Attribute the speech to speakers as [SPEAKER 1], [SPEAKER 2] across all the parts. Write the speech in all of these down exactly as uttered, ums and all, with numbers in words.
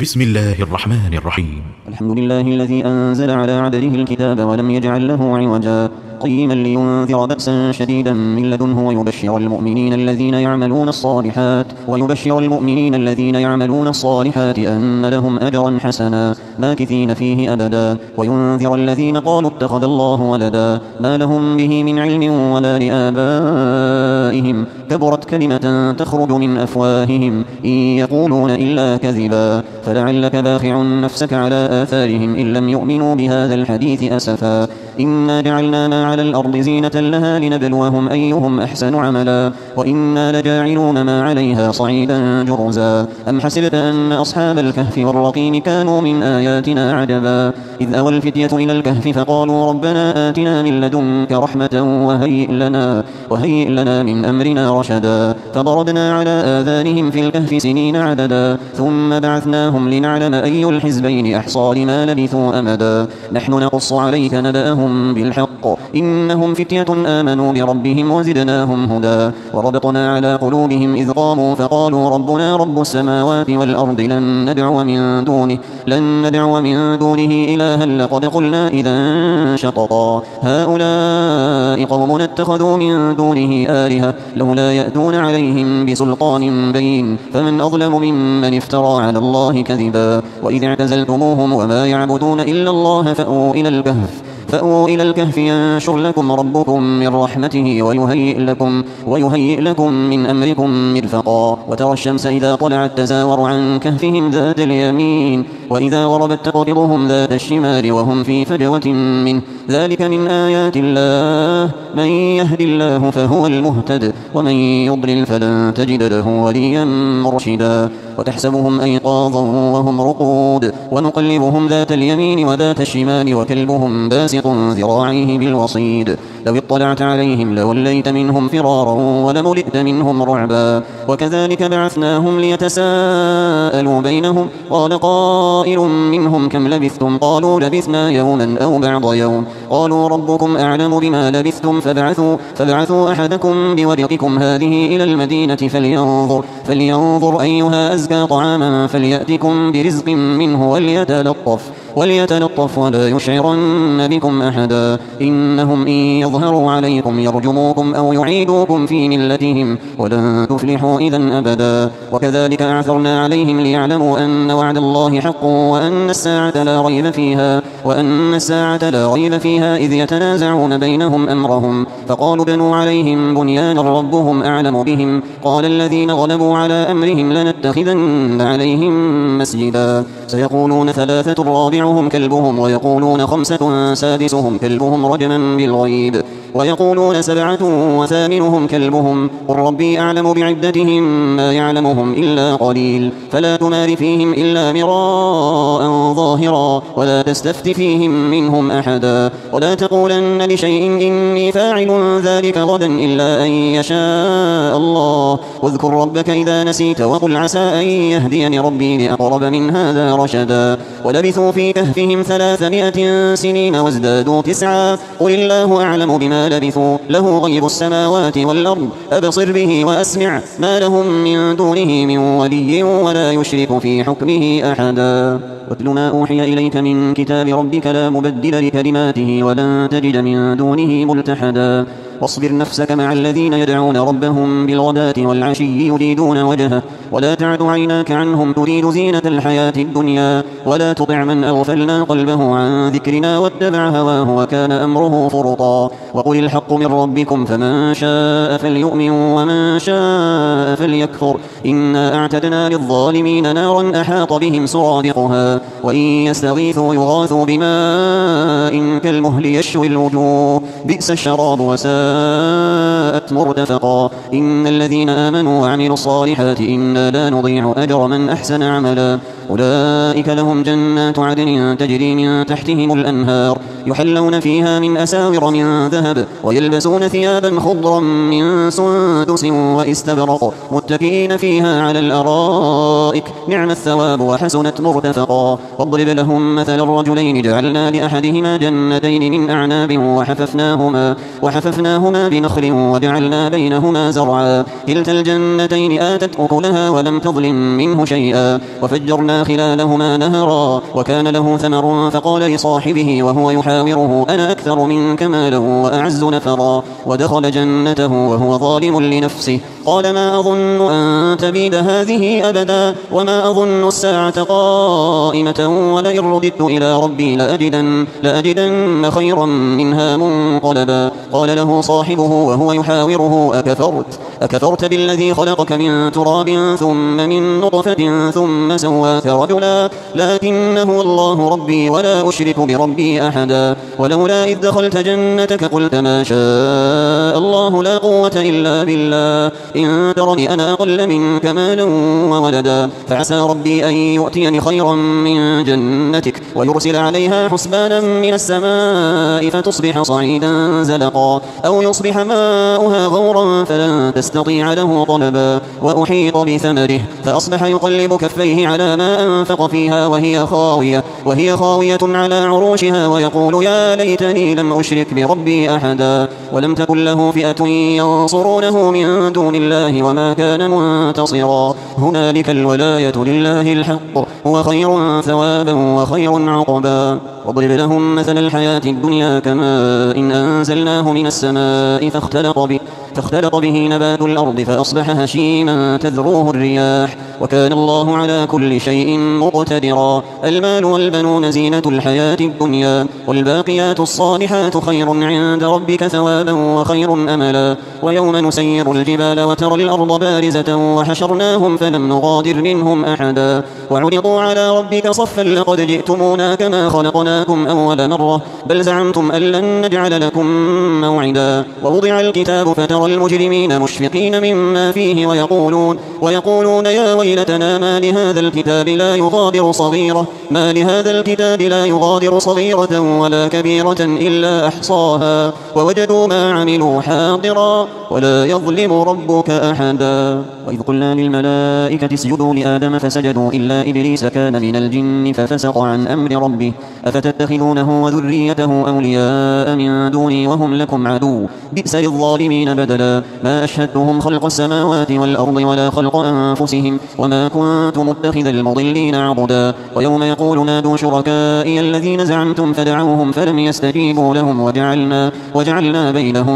[SPEAKER 1] بسم الله الرحمن الرحيم.
[SPEAKER 2] الحمد لله الذي أنزل على عبده الكتاب ولم يجعل له عوجا قيما لينذر بأسا شديدا من لدنه ويبشر المؤمنين الذين يعملون الصالحات ويبشر المؤمنين الذين يعملون الصالحات أن لهم أجرا حسنا ماكثين فيه أبدا وينذر الذين قالوا اتخذ الله ولدا ما لهم به من علم ولا لآبائهم كبرت كلمة تخرج من أفواههم إن يقولون إلا كذبا فلعلك باخع نفسك على آثارهم إن لم يؤمنوا بهذا الحديث أسفا إنا جعلنا ما على الأرض زينة لها لنبلوهم أيهم أحسن عملا وإنا لجاعلون ما عليها صعيدا جرزا أم حسبت أن أصحاب الكهف والرقيم كانوا من آياتنا عجبا إذ أوى الفتية إلى الكهف فقالوا ربنا آتنا من لدنك رحمة وهيئ لنا, وهيئ لنا من أمرنا رشدا فضربنا على آذانهم في الكهف سنين عددا ثم بعثناهم لنعلم أي الحزبين أحصى لما لبثوا أمدا نحن نقص عليك نبأهم بالحق إنهم فتية آمنوا بربهم وزدناهم هدى وربطنا على قلوبهم إذ قاموا فقالوا ربنا رب السماوات والأرض لن ندعو من دونه, لن ندعو من دونه إلها لقد قلنا إذا شططا هؤلاء قوم اتخذوا من دونه آلهة لولا يأتون عليهم بسلطان بين فمن أظلم ممن افترى على الله كذبا وإذ اعتزلتموهم وما يعبدون إلا الله فأووا إلى الكهف فأووا إلى الكهف ينشر لكم ربكم من رحمته ويهيئ لكم, ويهيئ لكم من أمركم مرفقا وترى الشمس إذا طلعت تزاور عن كهفهم ذات اليمين وإذا غربت تقرضهم ذات الشمال وهم في فجوة منه ذلك من آيات الله من يهد الله فهو المهتد ومن يضلل فلن تجد له وليا مرشدا وتحسبهم أيقاظا وهم رقود ونقلبهم ذات اليمين وذات الشمال وكلبهم باسط ذراعيه بالوصيد لو اطلعت عليهم لوليت منهم فرارا ولملئت منهم رعبا وكذلك بعثناهم ليتساءلوا بينهم قال قائل منهم كم لبثتم قالوا لبثنا يوما أو بعض يوم قالوا ربكم أعلم بما لبثتم فبعثوا, فبعثوا أحدكم بورقكم هذه إلى المدينة فلينظر, فلينظر أيها أزكى طعاما فليأتكم برزق منه وليتلطف, وليتلطف ولا يشعرن بكم أحدا إنهم إن يظهروا عليكم يرجموكم أو يعيدوكم في ملتهم ولن تفلحوا إذا أبدا وكذلك أعثرنا عليهم ليعلموا أن وعد الله حق وأن الساعة لا ريب فيها وأن الساعة لا ريب فيها إذ يتنازعون بينهم أمرهم فقالوا بنوا عليهم بنيانا ربهم أعلم بهم قال الذين غلبوا على أمرهم لنتخذن عليهم مسجدا سيقولون ثلاثة رابعهم كلبهم ويقولون خمسة سادسهم كلبهم رجما بالغيب ويقولون سبعة وثامنهم كلبهم قل ربي أعلم بعدتهم ما يعلمهم إلا قليل فلا تمار فيهم إلا مراء ظاهرا ولا تستفت فيهم منهم أحدا ولا تقولن لشيء إني فاعل ذلك غدا إلا أن يشاء الله واذكر ربك إذا نسيت وقل عسى أن يهديني ربي لأقرب من هذا رشدا ولبثوا في كهفهم ثلاثمائة سنين وازدادوا تسعا قل الله أعلم بما لبثوا له غيب السماوات والأرض أبصر به وأسمع ما لهم من دونه من ولي ولا يشرك في حكمه أحدا واتل ما أوحي إليك من كتاب ربك لا مبدل لكلماته ولن تجد من دونه ملتحدا واصبر نفسك مع الذين يدعون ربهم بالغداة والعشي يريدون وجهه ولا تعد عيناك عنهم تريد زينة الحياة الدنيا ولا تطع من أغفلنا قلبه عن ذكرنا واتبع هواه وكان أمره فرطا وقل الحق من ربكم فمن شاء فليؤمن ومن شاء فليكفر إنا أعتدنا للظالمين نارا أحاط بهم سرادقها وإن يستغيثوا يغاثوا بماء كالمهل يشوي الوجوه بئس الشراب وساءت مرتفقا إن الذين آمنوا وعملوا الصالحات إنا لا نضيع أجر من أحسن عملا أولئك لهم جنات عدن تجري من تحتهم الأنهار يحلون فيها من أساور من ذهب وعنب ويلبسون ثيابا خضرا من سندس واستبرق متكئين فيها على الأرائك نعم الثواب وحسنت مرتفقا واضرب لهم مثل الرجلين جعلنا لأحدهما جنتين من أعناب وحففناهما, وحففناهما بنخل وجعلنا بينهما زرعا كلتا الجنتين آتت أكلها ولم تظلم منه شيئا وفجرنا خلالهما نهرا وكان له ثمر فقال لصاحبه وهو يحاوره أنا أكثر منك مالا وأعز نفرا ودخل جنته وهو ظالم لنفسه قال ما أظن أن تبيد هذه أبدا وما أظن الساعة قائمة ولئن رددت إلى ربي لأجدن, لأجدن خيرا منها منقلبا قال له صاحبه وهو يحاوره أكفرت, أكفرت بالذي خلقك من تراب ثم من نطفة ثم سواك رجلا لكنه الله ربي ولا أشرك بربي أحدا ولولا إذ دخلت جنتك قلت ما شاء الله لا قوة إلا بالله إن ترني أنا أقل منك مالا وولدا فعسى ربي أن يؤتيني خيرا من جنتك ويرسل عليها حسبانا من السماء فتصبح صعيدا زلقا أو يصبح ماؤها غورا فلن تستطيع له طلبا وأحيط بثمره فأصبح يقلب كفيه على ما أنفق فيها وهي خاوية, وهي خاوية على عروشها ويقول يا ليتني لم أشرك بربي أحدا ولم تكن له فئة ينصرونه من دون الله وما كان منتصرا هنالك الولاية لله الحق هو خير ثوابا وخير عقبا واضرب لهم مثل الحياة الدنيا كماء إن أنزلناه من السماء فاختلط به, فاختلط به نبات الأرض فأصبح هشيما تذروه الرياح وكان الله على كل شيء مقتدرا المال والبنون زينة الحياة الدنيا والباقيات الصالحات خير عند ربك ثوابا وخير أملا ويوم نسير الجبال وترى الأرض بارزة وحشرناهم فلم نغادر منهم أحدا وعرضوا على ربك صفا لقد جئتمونا كما خلقناكم أول مرة بل زعمتم أن لن نجعل لكم موعدا ووضع الكتاب فترى المجرمين مشفقين مما فيه ويقولون, ويقولون يا ويلتنا ما لهذا الكتاب لا يغادر صغيرة ما لهذا الكتاب لا يغادر صغيرة ولا كبيرة إلا أحصاها ووجدوا ما عملوا حاضرا ولا يظلم ربك أحدا وإذ قلنا للملائكة اسجدوا لآدم فسجدوا إلا إبليس كان من الجن ففسق عن أمر ربه أفتتخذونه وذريته أولياء من دوني وهم لكم عدو بئس للظالمين بدلا ما أشهدتهم خلق السماوات والأرض ولا خلق أنفسهم وما كنت متخذ المضلين عضدا ويوم يقول نادوا شركائي الذين زعمتم فدعوهم فلم يستجيبوا لهم وجعلنا, وجعلنا بينهم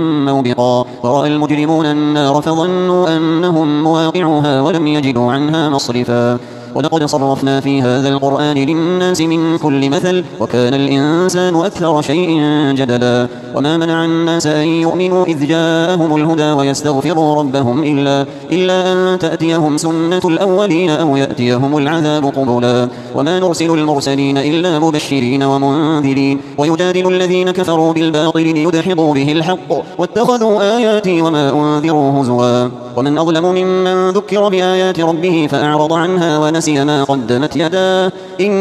[SPEAKER 2] موبقا ورأى المجرمون النار فظنوا أنهم مواقعها ولم يجدوا عنها مصرفا ولقد صرفنا في هذا القرآن للناس من كل مثل وكان الإنسان أكثر شيء جدلا وما منع الناس أن يؤمنوا إذ جاءهم الهدى ويستغفروا ربهم إلا, إلا أن تأتيهم سنة الأولين أو يأتيهم العذاب قبلا وما نرسل المرسلين إلا مبشرين ومنذرين ويجادل الذين كفروا بالباطل ليدحضوا به الحق واتخذوا آياتي وما أنذروا هزوا ومن أظلم ممن ذكر بآيات ربه فأعرض عنها ونسي ما قدمت يداه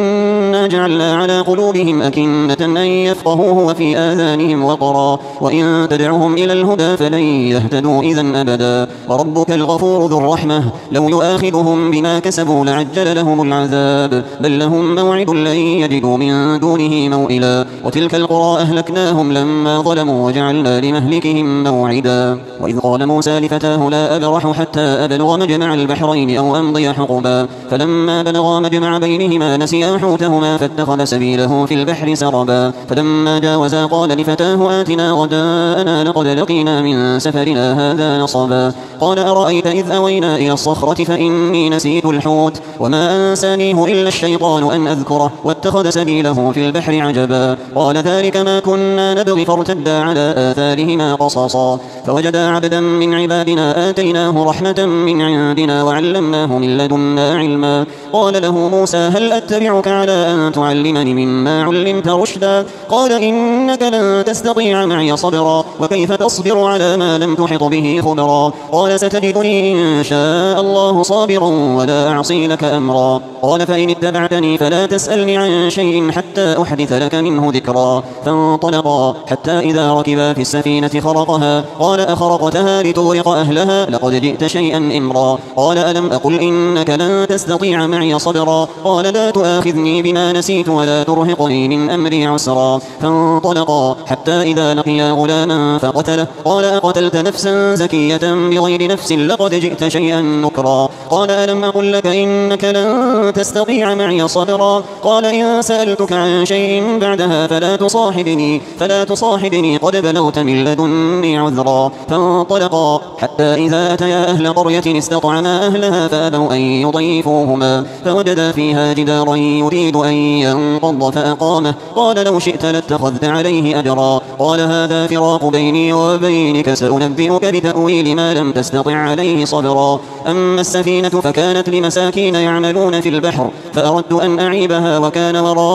[SPEAKER 2] إنا جعلنا على قلوبهم أكنة أن يفقهوه وفي آذانهم وقرا وإن تدعهم إلى الهدى فلن يهتدوا إذن أبدا وربك الغفور ذو الرحمة لو يؤاخذهم بما كسبوا لعجل لهم العذاب بل لهم موعد لن يجدوا من دونه موئلا وتلك القرى أهلكناهم لما ظلموا وجعلنا لمهلكهم موعدا وإذ قال موسى لفتاه لا أبرح حتى أبلغ مجمع البحرين أو أمضي حقبا فلما بلغا مجمع بينهما نسيا حوتهما فاتخذ سبيله في البحر سربا فلما جاوزا قال لفتاه آتنا غداءنا لقد لقينا من سفرنا هذا نصبا قال أرأيت إذ أوينا إلى الصخرة فإني نسيت الحوت وما أنسانيه إلا الشيطان أن أذكره واتخذ سبيله في البحر عجبا قال ذلك ما كنا نبغي فارتدا على آثارهما قصصا فوجدا عبدا من عبادنا آتيناه رحمة من عندنا وعلمناه من لدنا علما علما. قال له موسى هل أتبعك على أن تعلمني مما علمت رشدا؟ قال إنك لن تستطيع معي صبرا وكيف تصبر على ما لم تحط به خبرا. قال ستجدني إن شاء الله صابرا ولا أعصي لك أمرا. قال فإن اتبعتني فلا تسألني عن شيء حتى أحدث لك منه ذكرا. فانطلقا حتى إذا ركبا في السفينة خرقها قال أخرقتها لتغرق أهلها لقد جئت شيئا إمرا. قال ألم أقل إنك لن تستطيع معي صبرا؟ قال لا تؤاخذني بما نسيت ولا ترهقني من أمري عسرا. فانطلقا حتى إذا لقيا غلاما فقتله قال أقتلت نفسا زكية بغير نفس لقد جئت شيئا نكرا. قال ألم أقل لك إنك لن تستطيع معي صبرا؟ قال إن سألتك عن شيء بعدها فلا تصاحبني فلا تصاحبني قد بلغت من لدني عذرا. فانطلقا حتى إذا أتيا أهل قرية استطعما أهلها فأبوا أن يضيفوهما فوجدا فيها جدارا يريد أن ينقض فأقامه. قال لو شئت لاتخذت عليه أجرا. قال هذا فراق بيني وبينك سأنبئك بتأويل ما لم تستطع عليه صبرا. أما السفينة فكانت لمساكين يعملون في البحر فأردت أن أعيبها وكان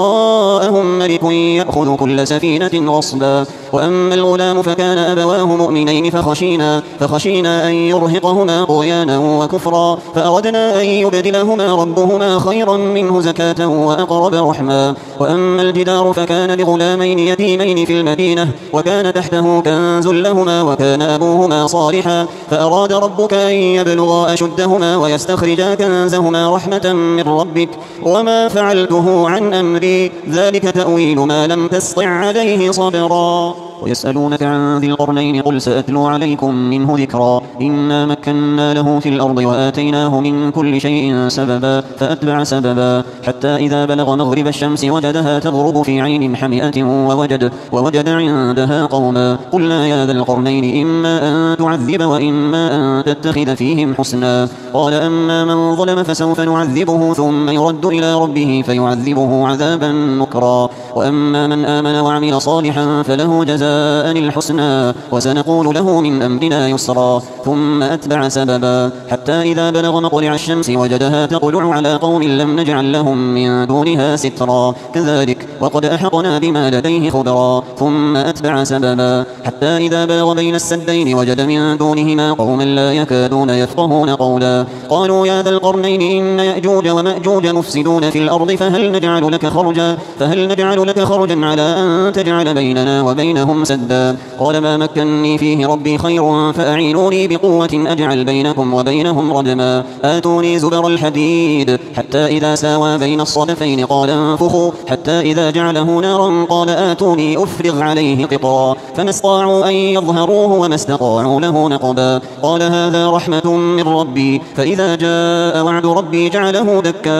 [SPEAKER 2] وراءهم ملك يأخذ كل سفينة غصبا. وأما الغلام فكان أبواه مؤمنين فخشينا, فخشينا أن يرهقهما طغيانا وكفرا فأردنا أن يبدلهما ربهما خيرا منه زكاة وأقرب رحما. وأما الجدار فكان لغلامين يتيمين في المدينة وكان تحته كنز لهما وكان أبوهما صالحا فأراد ربك أن يبلغا أشدهما ويستخرجا كنزهما رحمة من ربك وما فعلته عن أمري ذلك تأويل ما لم تستطع عليه صبرا. ويسألونك عن ذي القرنين قل سأتلو عليكم منه ذكرا. إنا مكنا له في الأرض وآتيناه من كل شيء سببا فأتبع سببا حتى إذا بلغ مغرب الشمس وجدها تغرب في عين حمئة ووجد, ووجد عندها قوما. قلنا يا ذا القرنين إما أن تعذب وإما أن تتخذ فيهم حسنا. قال أما من ظلم فسوف نعذبه ثم يرد إلى ربه فيعذبه عذابا نكرا. وأما من آمن وعمل صالحا فله جزاء الحسنى وسنقول له من أمرنا يسرا. ثم أتبع سببا حتى إذا بلغ مطلع الشمس وجدها تطلع على قوم لم نجعل لهم من دونها سترا كذلك وقد أحطنا بما لديه خبرا. ثم أتبع سببا حتى إذا بلغ بين السدين وجد من دونهما قوما لا يكادون يفقهون قولا. قالوا يا ذا القرنين إن يأجوج ومأجوج مفسدون في الأرض فهل نجعل لك خرجا فهل نجعل لك خرجا على أن تجعل بيننا وبينهم سدا. قال ما مكنني فيه ربي خير فأعينوني بقوة أجعل بينكم وبينهم ردما. آتوني زبر الحديد حتى إذا ساوى بين الصدفين قال انفخوا حتى إذا جعله نارا قال آتوني أفرغ عليه قطرا. فما استطاعوا أن يظهروه وما استطاعوا له نقبا. قال هذا رحمة من ربي فإذا جاء وعد ربي جعله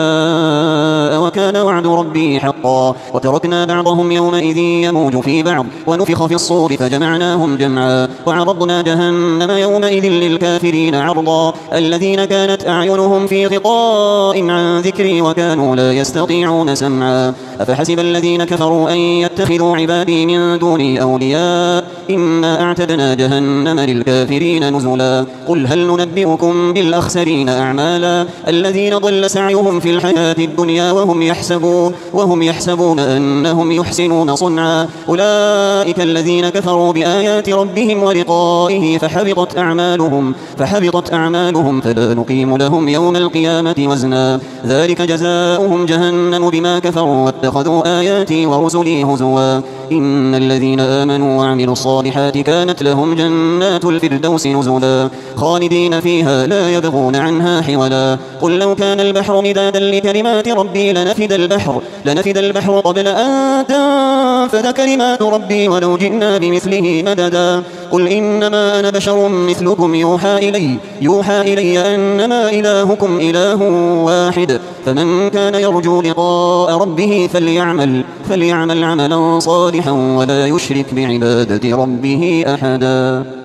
[SPEAKER 2] دكاء وكان وعد ربي حقا. وتركنا بعضهم يومئذ يموج في بعض ونفخ في الصور فجمعناهم جمعا وعرضنا جهنم يومئذ للكافرين عرضا. الذين كانت أعينهم في غطاء عن ذكري وكانوا لا يستطيعون سمعا. أفحسب الذين كفروا أن يتخذوا عبادي من دوني أولياء إنا أعتدنا جهنم للكافرين نزلا. قل هل ننبئكم بالأخسرين أعمالا الذين ضل سعيهم في الحياة الدنيا وهم يحسبون, وهم يحسبون أنهم يحسنون صنعا. أولئك الذين كفروا بآيات ربهم ولقائه فحبطت أعمالهم, فحبطت أعمالهم فلا نقيم لهم يوم القيامة وزنا. ذلك جزاؤهم جهنم بما كفروا واتخذوا آياتي ورسلي هزوا. إن الذين آمنوا وعملوا الصالحات كانت لهم جنات الفردوس نزلا خالدين فيها لا يبغون عنها حولا. قل لو كان البحر مدادا لكلمات ربي لنفد البحر, لنفد البحر قبل أن تنفد كلمات ربي ولو جئنا بمثله مددا. قل إنما أنا بشر مثلكم يوحى إلي, يوحى إلي أنما إلهكم إله واحد فمن كان يرجو لقاء ربه فليعمل, فليعمل عملا صالحا ولا يشرك بعبادة ربه أحدا.